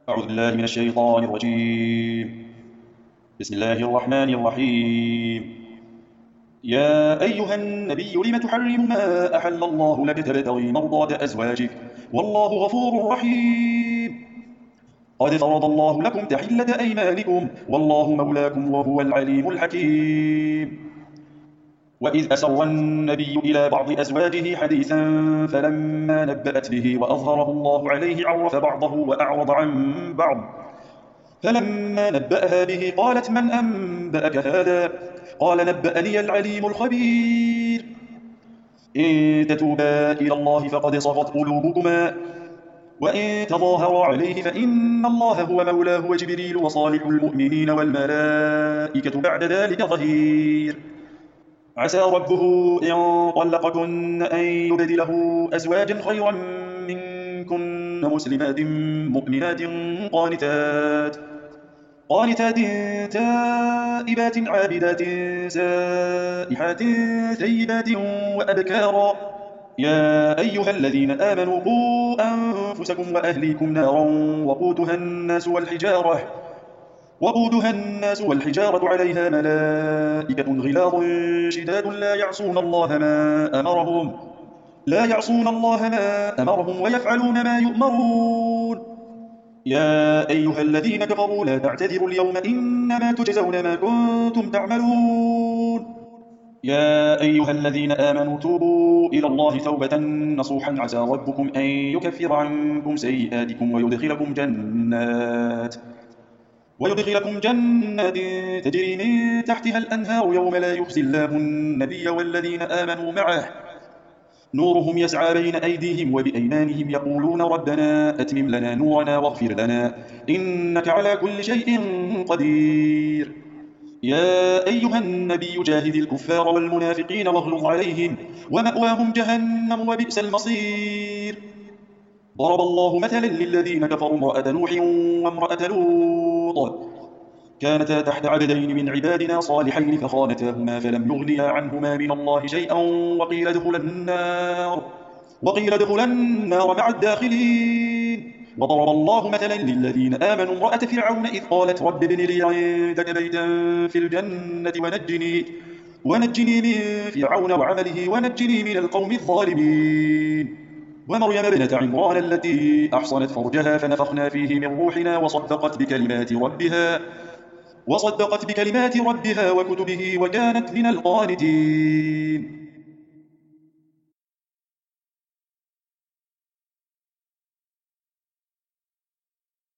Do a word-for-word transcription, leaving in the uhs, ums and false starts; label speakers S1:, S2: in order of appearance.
S1: أعوذ بالله من الشيطان الرجيم. بسم الله الرحمن الرحيم. يا أيها النبي لم تحرم ما أحل الله لك تبتغي مرضات أزواجك والله غفور رحيم. قد فرض الله لكم تحلة أيمانكم والله مولاكم وهو العليم الحكيم. وإذ أسر النبي إلى بعض أزواجه حديثا فلما نبأت به وأظهره الله عليه عرف بعضه وأعرض عن بعض. فلما نبأها به قالت من أنبأك هذا؟ قال نبأني العليم الخبير. إن تتوبا إلى الله فقد صغت قلوبكما وإن تظاهرا عليه فإن الله هو مولاه وجبريل وصالح المؤمنين والملائكة بعد ذلك ظهير. عسى ربه إن طلقكن أن يبدله أزواجا خيرا منكن مسلمات مؤمنات قانتات قانتات تائبات عابدات سائحات ثيبات وأبكارا. يا أيها الذين آمنوا قوا أنفسكم وأهليكم نارا وقودها الناس والحجارة وقودها الناس والحجارة عليها ملائكة غلاظ شداد لا يعصون الله ما أمرهم لا يعصون الله ما أمرهم ويفعلون ما يؤمرون. يا أيها الذين كفروا لا تعتذروا اليوم إنما تجزون ما كنتم تعملون. يا أيها الذين آمنوا توبوا إلى الله توبة نصوحا عسى ربكم أن يكفر عنكم سيئاتكم ويدخلكم جنات ويدخلكم جنات تجري من تحتها الأنهار يوم لا يخزي الله النبي والذين آمنوا معه نورهم يسعى بين أيديهم وبأيمانهم يقولون ربنا أتمم لنا نورنا واغفر لنا إنك على كل شيء قدير. يا أيها النبي جاهد الكفار والمنافقين واغلظ عليهم ومأواهم جهنم وبئس المصير. ضرب الله مثلا للذين كفروا امرأة نوح وامرأة لوط كانتا تحت عبدين من عبادنا صالحين فخانتاهما فلم يغنيا عنهما من الله شيئا وقيل ادخلا النار وقيل ادخلا النار مع الداخلين. وضرب الله مثلا للذين آمنوا امرأة فرعون إذ قالت رب ابن لي عندك بيتا في الجنة ونجني ونجني من فرعون وعمله ونجني من القوم الظالمين. ومريم ابنة عمران التي أحصنت فرجها فنفخنا فيه من روحنا وصدقت بكلمات ربها وصدقت بكلمات ربها وكتبه وكانت من القانتين.